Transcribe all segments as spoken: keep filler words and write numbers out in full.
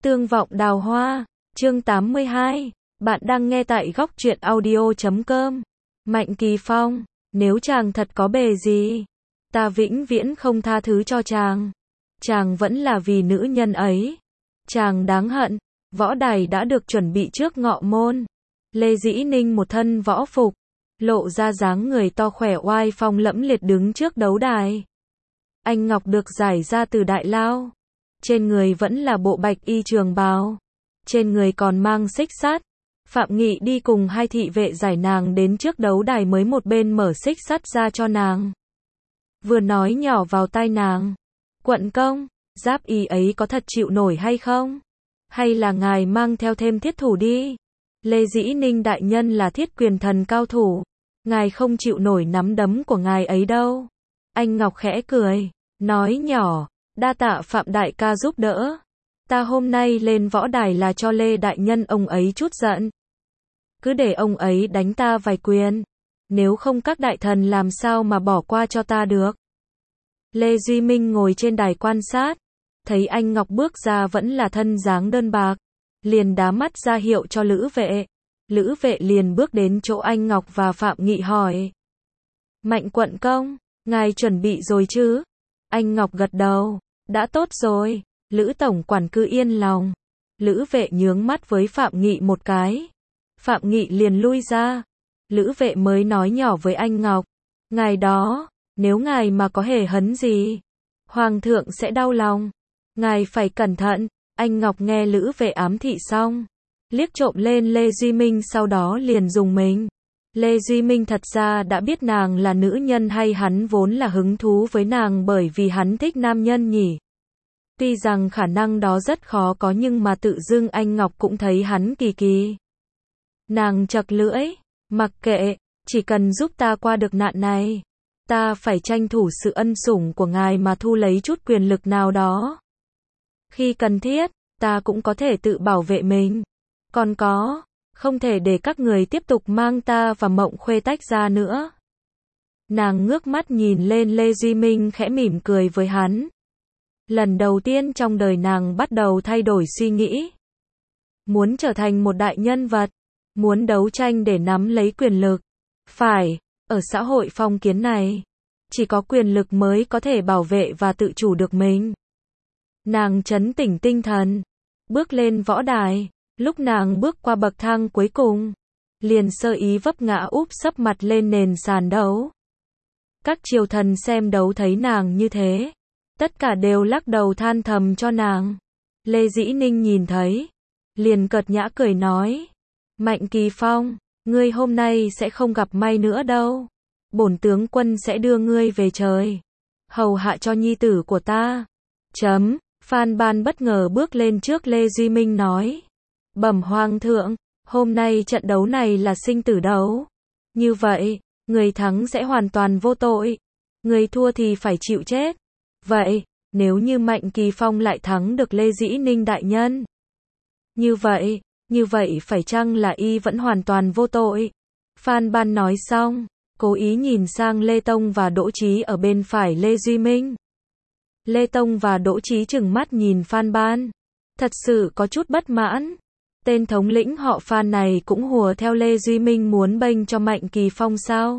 Tương vọng đào hoa, chương tám mươi hai. Bạn đang nghe tại góc truyện audio chấm com. Mạnh Kỳ Phong, nếu chàng thật có bề gì, ta vĩnh viễn không tha thứ cho chàng. Chàng vẫn là vì nữ nhân ấy. Chàng đáng hận. Võ đài đã được chuẩn bị trước ngọ môn. Lê Dĩ Ninh một thân võ phục, lộ ra dáng người to khỏe oai phong lẫm liệt đứng trước đấu đài. Anh ngọc được giải ra từ đại lao. Trên người vẫn là bộ bạch y trường bào. Trên người còn mang xích sắt. Phạm Nghị đi cùng hai thị vệ giải nàng đến trước đấu đài mới một bên mở xích sắt ra cho nàng. Vừa nói nhỏ vào tai nàng. Quận công, giáp y ấy có thật chịu nổi hay không? Hay là ngài mang theo thêm thiết thủ đi? Lê Dĩ Ninh đại nhân là thiết quyền thần cao thủ. Ngài không chịu nổi nắm đấm của ngài ấy đâu. Anh Ngọc khẽ cười, nói nhỏ, đa tạ Phạm đại ca giúp đỡ. Ta hôm nay lên võ đài là cho Lê đại nhân ông ấy chút giận. Cứ để ông ấy đánh ta vài quyền. Nếu không các đại thần làm sao mà bỏ qua cho ta được. Lê Duy Minh ngồi trên đài quan sát. Thấy anh Ngọc bước ra vẫn là thân dáng đơn bạc. Liền đá mắt ra hiệu cho Lữ Vệ. Lữ Vệ liền bước đến chỗ anh Ngọc và Phạm Nghị hỏi. Mạnh quận công, ngài chuẩn bị rồi chứ? Anh Ngọc gật đầu. Đã tốt rồi. Lữ tổng quản cứ yên lòng. Lữ Vệ nhướng mắt với Phạm Nghị một cái. Phạm Nghị liền lui ra. Lữ Vệ mới nói nhỏ với anh Ngọc. Ngài đó, nếu ngài mà có hề hấn gì, Hoàng thượng sẽ đau lòng. Ngài phải cẩn thận. Anh Ngọc nghe Lữ Vệ ám thị xong, liếc trộm lên Lê Duy Minh sau đó liền dùng mình. Lê Duy Minh thật ra đã biết nàng là nữ nhân hay hắn vốn là hứng thú với nàng bởi vì hắn thích nam nhân nhỉ? Tuy rằng khả năng đó rất khó có nhưng mà tự dưng anh Ngọc cũng thấy hắn kỳ kỳ. Nàng chật lưỡi, mặc kệ, chỉ cần giúp ta qua được nạn này. Ta phải tranh thủ sự ân sủng của ngài mà thu lấy chút quyền lực nào đó. Khi cần thiết, ta cũng có thể tự bảo vệ mình. Còn có, không thể để các người tiếp tục mang ta và Mộng Khuê tách ra nữa. Nàng ngước mắt nhìn lên Lê Duy Minh khẽ mỉm cười với hắn. Lần đầu tiên trong đời nàng bắt đầu thay đổi suy nghĩ. Muốn trở thành một đại nhân vật. Muốn đấu tranh để nắm lấy quyền lực. Phải, ở xã hội phong kiến này, chỉ có quyền lực mới có thể bảo vệ và tự chủ được mình. Nàng trấn tĩnh tinh thần, bước lên võ đài. Lúc nàng bước qua bậc thang cuối cùng, liền sơ ý vấp ngã úp sấp mặt lên nền sàn đấu. Các triều thần xem đấu thấy nàng như thế, tất cả đều lắc đầu than thầm cho nàng. Lê Dĩ Ninh nhìn thấy, liền cợt nhã cười nói. Mạnh Kỳ Phong, ngươi hôm nay sẽ không gặp may nữa đâu. Bổn tướng quân sẽ đưa ngươi về trời, hầu hạ cho nhi tử của ta. Chấm, Phan Ban bất ngờ bước lên trước Lê Duy Minh nói. Bẩm Hoàng thượng, hôm nay trận đấu này là sinh tử đấu. Như vậy, người thắng sẽ hoàn toàn vô tội. Người thua thì phải chịu chết. Vậy, nếu như Mạnh Kỳ Phong lại thắng được Lê Dĩ Ninh đại nhân. Như vậy, như vậy phải chăng là y vẫn hoàn toàn vô tội? Phan Ban nói xong, cố ý nhìn sang Lê Tông và Đỗ Chí ở bên phải Lê Duy Minh. Lê Tông và Đỗ Chí trừng mắt nhìn Phan Ban. Thật sự có chút bất mãn. Tên thống lĩnh họ Phan này cũng hùa theo Lê Duy Minh muốn bênh cho Mạnh Kỳ Phong sao?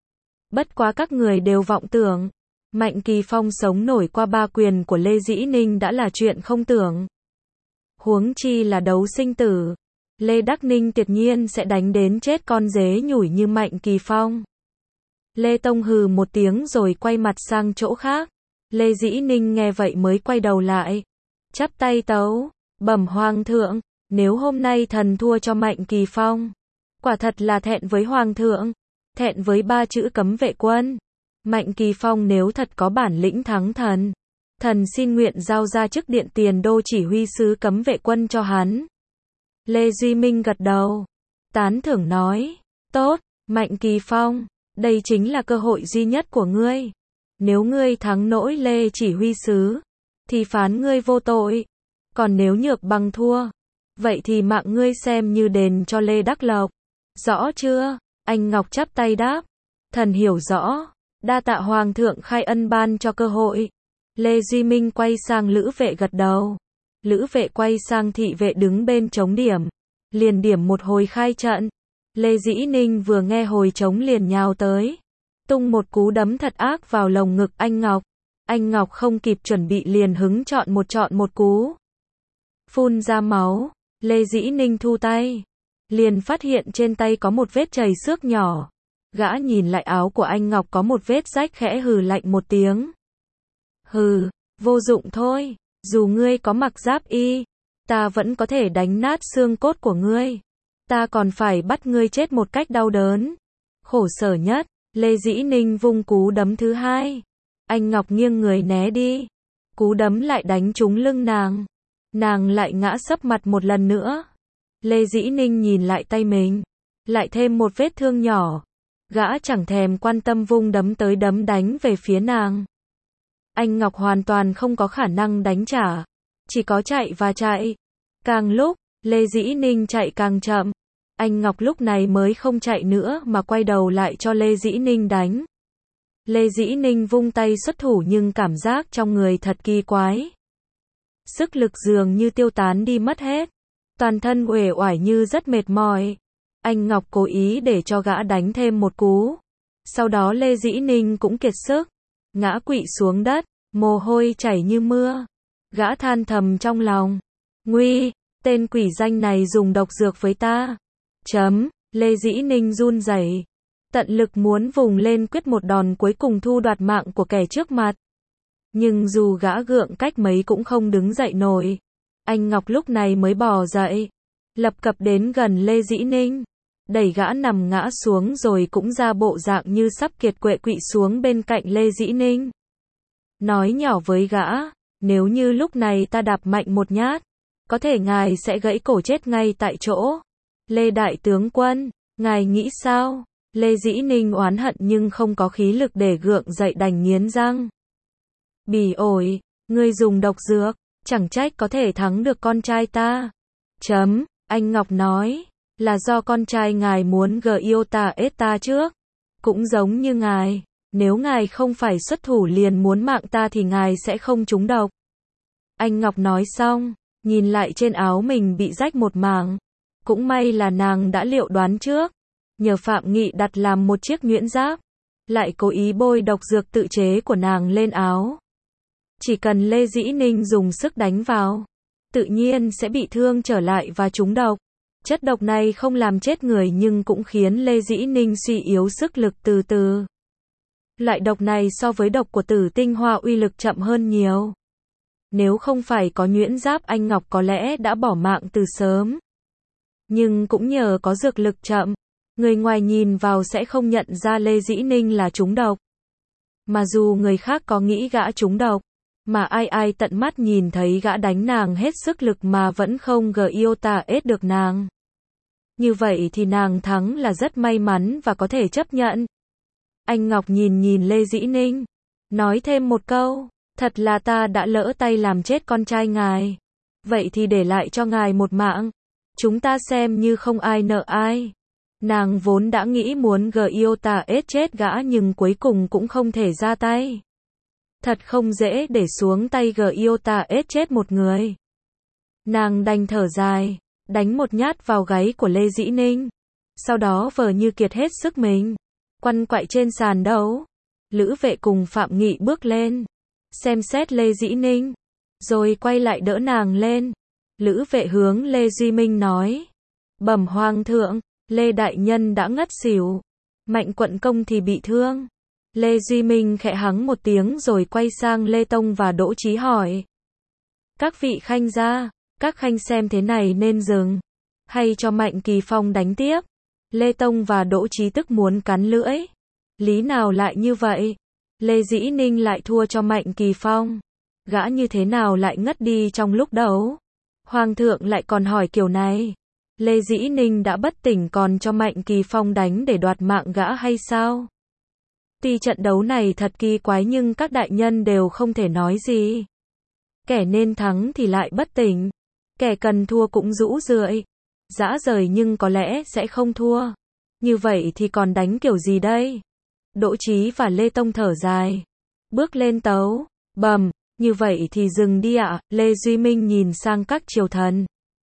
Bất quá các người đều vọng tưởng. Mạnh Kỳ Phong sống nổi qua ba quyền của Lê Dĩ Ninh đã là chuyện không tưởng. Huống chi là đấu sinh tử. Lê Đắc Ninh tuyệt nhiên sẽ đánh đến chết con dế nhủi như Mạnh Kỳ Phong. Lê Tông hừ một tiếng rồi quay mặt sang chỗ khác. Lê Dĩ Ninh nghe vậy mới quay đầu lại. Chắp tay tấu, bẩm Hoàng thượng, nếu hôm nay thần thua cho Mạnh Kỳ Phong, quả thật là thẹn với Hoàng thượng, thẹn với ba chữ cấm vệ quân. Mạnh Kỳ Phong nếu thật có bản lĩnh thắng thần, thần xin nguyện giao ra chức điện tiền đô chỉ huy sứ cấm vệ quân cho hắn. Lê Duy Minh gật đầu, tán thưởng nói, tốt, Mạnh Kỳ Phong, đây chính là cơ hội duy nhất của ngươi. Nếu ngươi thắng nổi Lê chỉ huy sứ, thì phán ngươi vô tội. Còn nếu nhược bằng thua, vậy thì mạng ngươi xem như đền cho Lê Đắc Lộc. Rõ chưa? Anh Ngọc chắp tay đáp. Thần hiểu rõ. Đa tạ Hoàng thượng khai ân ban cho cơ hội. Lê Duy Minh quay sang Lữ Vệ gật đầu. Lữ vệ quay sang thị vệ đứng bên trống điểm. Liền điểm một hồi khai trận. Lê Dĩ Ninh vừa nghe hồi trống liền nhào tới. Tung một cú đấm thật ác vào lồng ngực anh Ngọc. Anh Ngọc không kịp chuẩn bị liền hứng chọn một chọn một cú. Phun ra máu. Lê Dĩ Ninh thu tay. Liền phát hiện trên tay có một vết chảy xước nhỏ. Gã nhìn lại áo của anh Ngọc có một vết rách khẽ hừ lạnh một tiếng. Hừ, vô dụng thôi. Dù ngươi có mặc giáp y, ta vẫn có thể đánh nát xương cốt của ngươi. Ta còn phải bắt ngươi chết một cách đau đớn. Khổ sở nhất, Lê Dĩ Ninh vung cú đấm thứ hai. Anh Ngọc nghiêng người né đi. Cú đấm lại đánh trúng lưng nàng. Nàng lại ngã sấp mặt một lần nữa. Lê Dĩ Ninh nhìn lại tay mình. Lại thêm một vết thương nhỏ. Gã chẳng thèm quan tâm vung đấm tới đấm đánh về phía nàng. Anh Ngọc hoàn toàn không có khả năng đánh trả. Chỉ có chạy và chạy. Càng lúc, Lê Dĩ Ninh chạy càng chậm. Anh Ngọc lúc này mới không chạy nữa mà quay đầu lại cho Lê Dĩ Ninh đánh. Lê Dĩ Ninh vung tay xuất thủ nhưng cảm giác trong người thật kỳ quái. Sức lực dường như tiêu tán đi mất hết. Toàn thân uể oải như rất mệt mỏi. Anh Ngọc cố ý để cho gã đánh thêm một cú. Sau đó Lê Dĩ Ninh cũng kiệt sức. Ngã quỵ xuống đất, mồ hôi chảy như mưa. Gã than thầm trong lòng. Nguy, tên quỷ danh này dùng độc dược với ta. Chấm, Lê Dĩ Ninh run rẩy, tận lực muốn vùng lên quyết một đòn cuối cùng thu đoạt mạng của kẻ trước mặt. Nhưng dù gã gượng cách mấy cũng không đứng dậy nổi. Anh Ngọc lúc này mới bò dậy, lập cập đến gần Lê Dĩ Ninh, đẩy gã nằm ngã xuống rồi cũng ra bộ dạng như sắp kiệt quệ quỵ xuống bên cạnh Lê Dĩ Ninh. Nói nhỏ với gã, nếu như lúc này ta đạp mạnh một nhát, có thể ngài sẽ gãy cổ chết ngay tại chỗ. Lê Đại Tướng Quân, ngài nghĩ sao? Lê Dĩ Ninh oán hận nhưng không có khí lực để gượng dậy đành nghiến răng. Bỉ ổi, ngươi dùng độc dược, chẳng trách có thể thắng được con trai ta. Chấm, anh Ngọc nói, là do con trai ngài muốn gờ yêu ta ết ta trước. Cũng giống như ngài, nếu ngài không phải xuất thủ liền muốn mạng ta thì ngài sẽ không trúng độc. Anh Ngọc nói xong, nhìn lại trên áo mình bị rách một mảng. Cũng may là nàng đã liệu đoán trước. Nhờ Phạm Nghị đặt làm một chiếc nhuyễn giáp. Lại cố ý bôi độc dược tự chế của nàng lên áo. Chỉ cần Lê Dĩ Ninh dùng sức đánh vào, tự nhiên sẽ bị thương trở lại và trúng độc. Chất độc này không làm chết người nhưng cũng khiến Lê Dĩ Ninh suy yếu sức lực từ từ. Loại độc này so với độc của tử tinh hoa uy lực chậm hơn nhiều. Nếu không phải có nhuyễn giáp anh Ngọc có lẽ đã bỏ mạng từ sớm. Nhưng cũng nhờ có dược lực chậm, người ngoài nhìn vào sẽ không nhận ra Lê Dĩ Ninh là trúng độc. Mà dù người khác có nghĩ gã trúng độc, mà ai ai tận mắt nhìn thấy gã đánh nàng hết sức lực mà vẫn không gờ yêu ta ết được nàng. Như vậy thì nàng thắng là rất may mắn và có thể chấp nhận. Anh Ngọc nhìn nhìn Lê Dĩ Ninh, nói thêm một câu, thật là ta đã lỡ tay làm chết con trai ngài. Vậy thì để lại cho ngài một mạng. Chúng ta xem như không ai nợ ai. Nàng vốn đã nghĩ muốn gờ yêu ta ết chết gã nhưng cuối cùng cũng không thể ra tay. Thật không dễ để xuống tay gờ yêu ta ết chết một người. Nàng đành thở dài, đánh một nhát vào gáy của Lê Dĩ Ninh. Sau đó vờ như kiệt hết sức mình, quằn quại trên sàn đấu. Lữ vệ cùng Phạm Nghị bước lên, xem xét Lê Dĩ Ninh, rồi quay lại đỡ nàng lên. Lữ vệ hướng Lê Duy Minh nói, bẩm hoàng thượng, Lê Đại Nhân đã ngất xỉu, Mạnh Quận Công thì bị thương. Lê Duy Minh khẽ hắng một tiếng rồi quay sang Lê Tông và Đỗ Chí hỏi. Các vị khanh gia, các khanh xem thế này nên dừng, hay cho Mạnh Kỳ Phong đánh tiếp? Lê Tông và Đỗ Chí tức muốn cắn lưỡi. Lý nào lại như vậy? Lê Dĩ Ninh lại thua cho Mạnh Kỳ Phong. Gã như thế nào lại ngất đi trong lúc đấu? Hoàng thượng lại còn hỏi kiểu này. Lê Dĩ Ninh đã bất tỉnh còn cho Mạnh Kỳ Phong đánh để đoạt mạng gã hay sao? Tuy trận đấu này thật kỳ quái nhưng các đại nhân đều không thể nói gì. Kẻ nên thắng thì lại bất tỉnh. Kẻ cần thua cũng rũ rượi. Dã rời nhưng có lẽ sẽ không thua. Như vậy thì còn đánh kiểu gì đây? Đỗ Chí và Lê Tông thở dài. Bước lên tấu. Bầm, Như vậy thì dừng đi ạ, Lê Duy Minh nhìn sang các triều thần.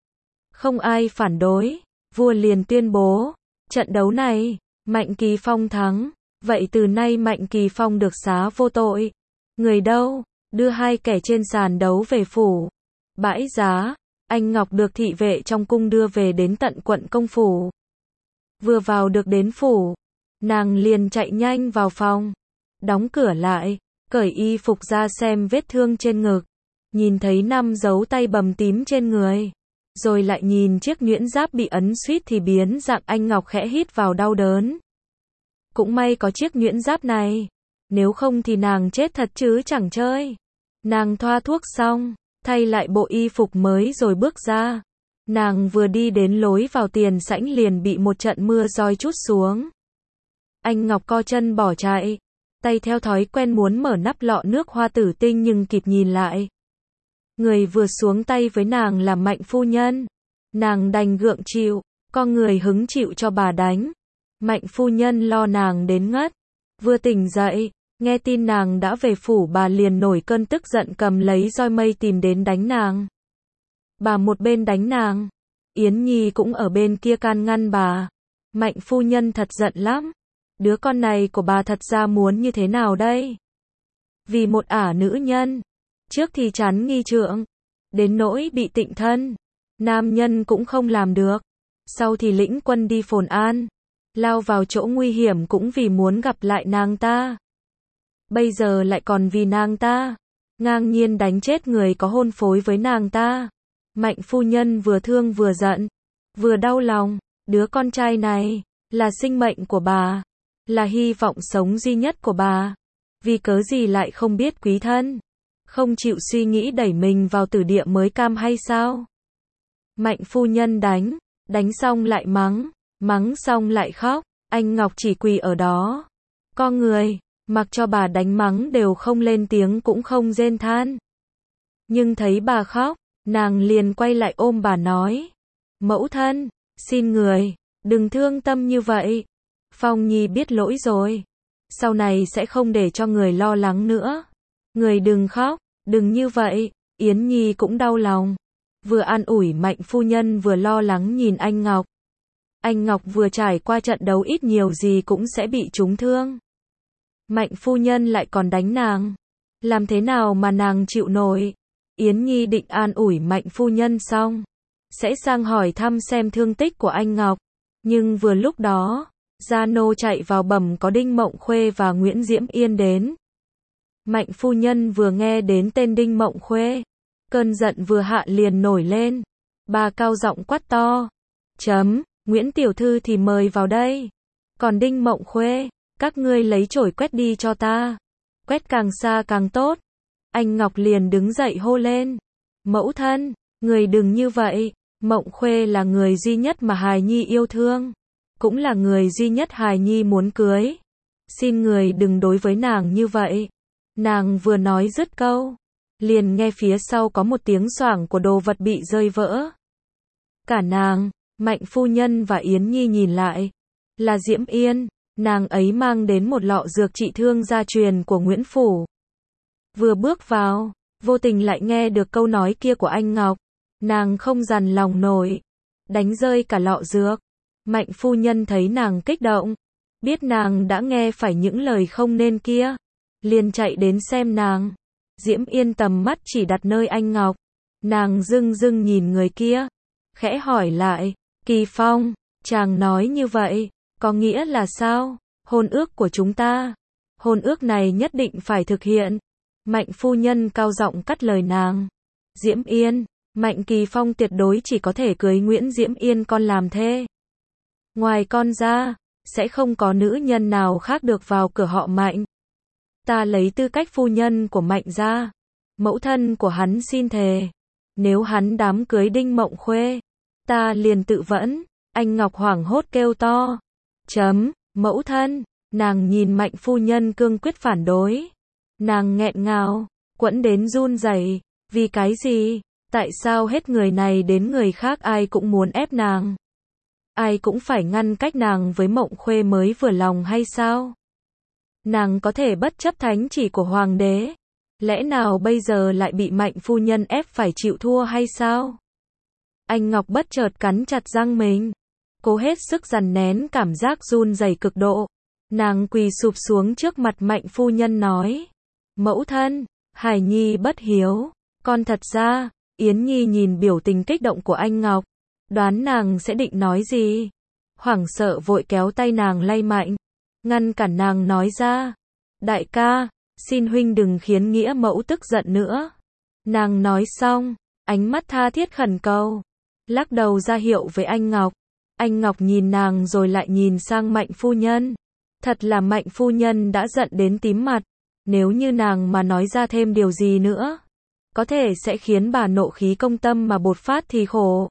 Không ai phản đối, vua liền tuyên bố, trận đấu này, Mạnh Kỳ Phong thắng, vậy từ nay Mạnh Kỳ Phong được xá vô tội. Người đâu, đưa hai kẻ trên sàn đấu về phủ. Bãi giá, anh Ngọc được thị vệ trong cung đưa về đến tận quận công phủ. Vừa vào được đến phủ, nàng liền chạy nhanh vào phòng, đóng cửa lại, cởi y phục ra xem vết thương trên ngực, nhìn thấy năm dấu tay bầm tím trên người, rồi lại nhìn chiếc nhuyễn giáp bị ấn suýt thì biến dạng. Anh Ngọc khẽ hít vào đau đớn. Cũng may có chiếc nhuyễn giáp này, nếu không thì nàng chết thật chứ chẳng chơi. Nàng thoa thuốc xong, thay lại bộ y phục mới rồi bước ra. Nàng vừa đi đến lối vào tiền sảnh liền bị một trận mưa roi trút xuống. Anh Ngọc co chân bỏ chạy, tay theo thói quen muốn mở nắp lọ nước hoa tử tinh nhưng kịp nhìn lại. Người vừa xuống tay với nàng là Mạnh phu nhân. Nàng đành gượng chịu, con người hứng chịu cho bà đánh. Mạnh phu nhân lo nàng đến ngất. Vừa tỉnh dậy, nghe tin nàng đã về phủ, bà liền nổi cơn tức giận cầm lấy roi mây tìm đến đánh nàng. Bà một bên đánh nàng, Yến Nhi cũng ở bên kia can ngăn bà. Mạnh phu nhân thật giận lắm. Đứa con này của bà thật ra muốn như thế nào đây? Vì một ả nữ nhân, trước thì chán nghi trượng, đến nỗi bị tịnh thân, nam nhân cũng không làm được. Sau thì lĩnh quân đi Phồn An, lao vào chỗ nguy hiểm cũng vì muốn gặp lại nàng ta. Bây giờ lại còn vì nàng ta, ngang nhiên đánh chết người có hôn phối với nàng ta. Mạnh phu nhân vừa thương vừa giận, vừa đau lòng. Đứa con trai này là sinh mệnh của bà, là hy vọng sống duy nhất của bà. Vì cớ gì lại không biết quý thân, không chịu suy nghĩ đẩy mình vào tử địa mới cam hay sao? Mạnh phu nhân đánh, đánh xong lại mắng, mắng xong lại khóc. Anh Ngọc chỉ quỳ ở đó, co người, mặc cho bà đánh mắng đều không lên tiếng cũng không rên than. Nhưng thấy bà khóc, nàng liền quay lại ôm bà nói: Mẫu thân, xin người, đừng thương tâm như vậy. Phong Nhi biết lỗi rồi, sau này sẽ không để cho người lo lắng nữa. Người đừng khóc, đừng như vậy. Yến Nhi cũng đau lòng, vừa an ủi Mạnh phu nhân vừa lo lắng nhìn anh Ngọc. Anh Ngọc vừa trải qua trận đấu ít nhiều gì cũng sẽ bị trúng thương. Mạnh phu nhân lại còn đánh nàng, làm thế nào mà nàng chịu nổi? Yến Nhi định an ủi Mạnh phu nhân xong, sẽ sang hỏi thăm xem thương tích của anh Ngọc. Nhưng vừa lúc đó, Gia Nô chạy vào bẩm có Đinh Mộng Khuê và Nguyễn Diễm Yên đến. Mạnh phu nhân vừa nghe đến tên Đinh Mộng Khuê, cơn giận vừa hạ liền nổi lên. Bà cao giọng quát to: Chấm, Nguyễn tiểu thư thì mời vào đây. Còn Đinh Mộng Khuê, các ngươi lấy chổi quét đi cho ta. Quét càng xa càng tốt. Anh Ngọc liền đứng dậy hô lên: Mẫu thân, người đừng như vậy. Mộng Khuê là người duy nhất mà hài nhi yêu thương, cũng là người duy nhất hài nhi muốn cưới. Xin người đừng đối với nàng như vậy. Nàng vừa nói dứt câu, liền nghe phía sau có một tiếng xoảng của đồ vật bị rơi vỡ. Cả nàng, Mạnh phu nhân và Yến Nhi nhìn lại, là Diễm Yên. Nàng ấy mang đến một lọ dược trị thương gia truyền của Nguyễn Phủ. Vừa bước vào, vô tình lại nghe được câu nói kia của anh Ngọc. Nàng không dằn lòng nổi, đánh rơi cả lọ dược. Mạnh phu nhân thấy nàng kích động, biết nàng đã nghe phải những lời không nên kia, liền chạy đến xem nàng. Diễm Yên tầm mắt chỉ đặt nơi anh Ngọc, nàng dưng dưng nhìn người kia, khẽ hỏi lại: Kỳ Phong, chàng nói như vậy, có nghĩa là sao? Hôn ước của chúng ta, hôn ước này nhất định phải thực hiện. Mạnh phu nhân cao giọng cắt lời nàng: Diễm Yên, Mạnh Kỳ Phong tuyệt đối chỉ có thể cưới Nguyễn Diễm Yên con làm thê. Ngoài con ra, sẽ không có nữ nhân nào khác được vào cửa họ Mạnh. Ta lấy tư cách phu nhân của Mạnh ra, mẫu thân của hắn xin thề, nếu hắn đám cưới Đinh Mộng Khuê, ta liền tự vẫn. Anh Ngọc hoảng hốt kêu to: Chấm, mẫu thân. Nàng nhìn Mạnh phu nhân cương quyết phản đối, nàng nghẹn ngào, quẫn đến run rẩy. Vì cái gì? Tại sao hết người này đến người khác ai cũng muốn ép nàng? Ai cũng phải ngăn cách nàng với Mộng Khuê mới vừa lòng hay sao? Nàng có thể bất chấp thánh chỉ của hoàng đế, Lẽ nào bây giờ lại bị Mạnh phu nhân ép phải chịu thua hay sao? Anh Ngọc bất chợt cắn chặt răng mình, cố hết sức dằn nén cảm giác run rẩy cực độ. Nàng quỳ sụp xuống trước mặt Mạnh phu nhân nói: Mẫu thân, Hải Nhi bất hiếu, con thật ra. Yến Nhi nhìn biểu tình kích động của anh Ngọc, đoán nàng sẽ định nói gì. Hoảng sợ vội kéo tay nàng lay mạnh, ngăn cản nàng nói ra: Đại ca, xin huynh đừng khiến nghĩa mẫu tức giận nữa. Nàng nói xong, ánh mắt tha thiết khẩn cầu, lắc đầu ra hiệu với anh Ngọc. Anh Ngọc nhìn nàng rồi lại nhìn sang Mạnh phu nhân. Thật là Mạnh phu nhân đã giận đến tím mặt. Nếu như nàng mà nói ra thêm điều gì nữa, có thể sẽ khiến bà nộ khí công tâm mà bột phát thì khổ.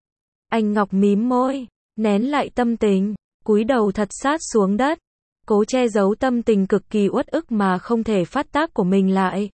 Anh Ngọc mím môi, nén lại tâm tình, cúi đầu thật sát xuống đất, cố che giấu tâm tình cực kỳ uất ức mà không thể phát tác của mình lại.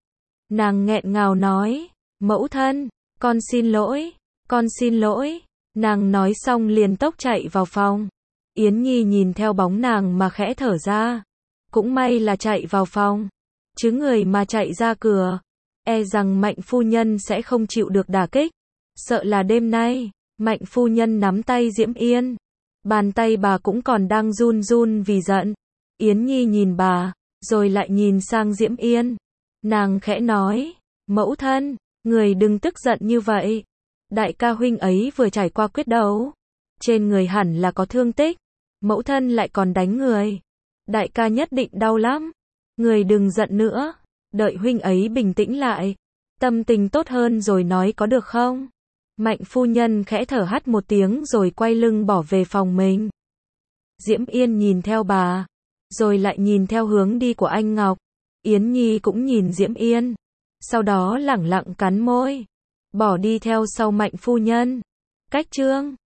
Nàng nghẹn ngào nói: Mẫu thân, con xin lỗi, con xin lỗi. Nàng nói xong liền tốc chạy vào phòng. Yến Nhi nhìn theo bóng nàng mà khẽ thở ra. Cũng may là chạy vào phòng, chứ người mà chạy ra cửa, e rằng Mạnh phu nhân sẽ không chịu được đả kích. Sợ là đêm nay, Mạnh phu nhân nắm tay Diễm Yên, bàn tay bà cũng còn đang run run vì giận. Yến Nhi nhìn bà, rồi lại nhìn sang Diễm Yên. Nàng khẽ nói: Mẫu thân, người đừng tức giận như vậy. Đại ca huynh ấy vừa trải qua quyết đấu, trên người hẳn là có thương tích. Mẫu thân lại còn đánh người, đại ca nhất định đau lắm. Người đừng giận nữa, đợi huynh ấy bình tĩnh lại, tâm tình tốt hơn rồi nói có được không? Mạnh phu nhân khẽ thở hắt một tiếng rồi quay lưng bỏ về phòng mình. Diễm Yên nhìn theo bà, rồi lại nhìn theo hướng đi của anh Ngọc. Yến Nhi cũng nhìn Diễm Yên, sau đó lẳng lặng cắn môi, bỏ đi theo sau Mạnh phu nhân. Cách chương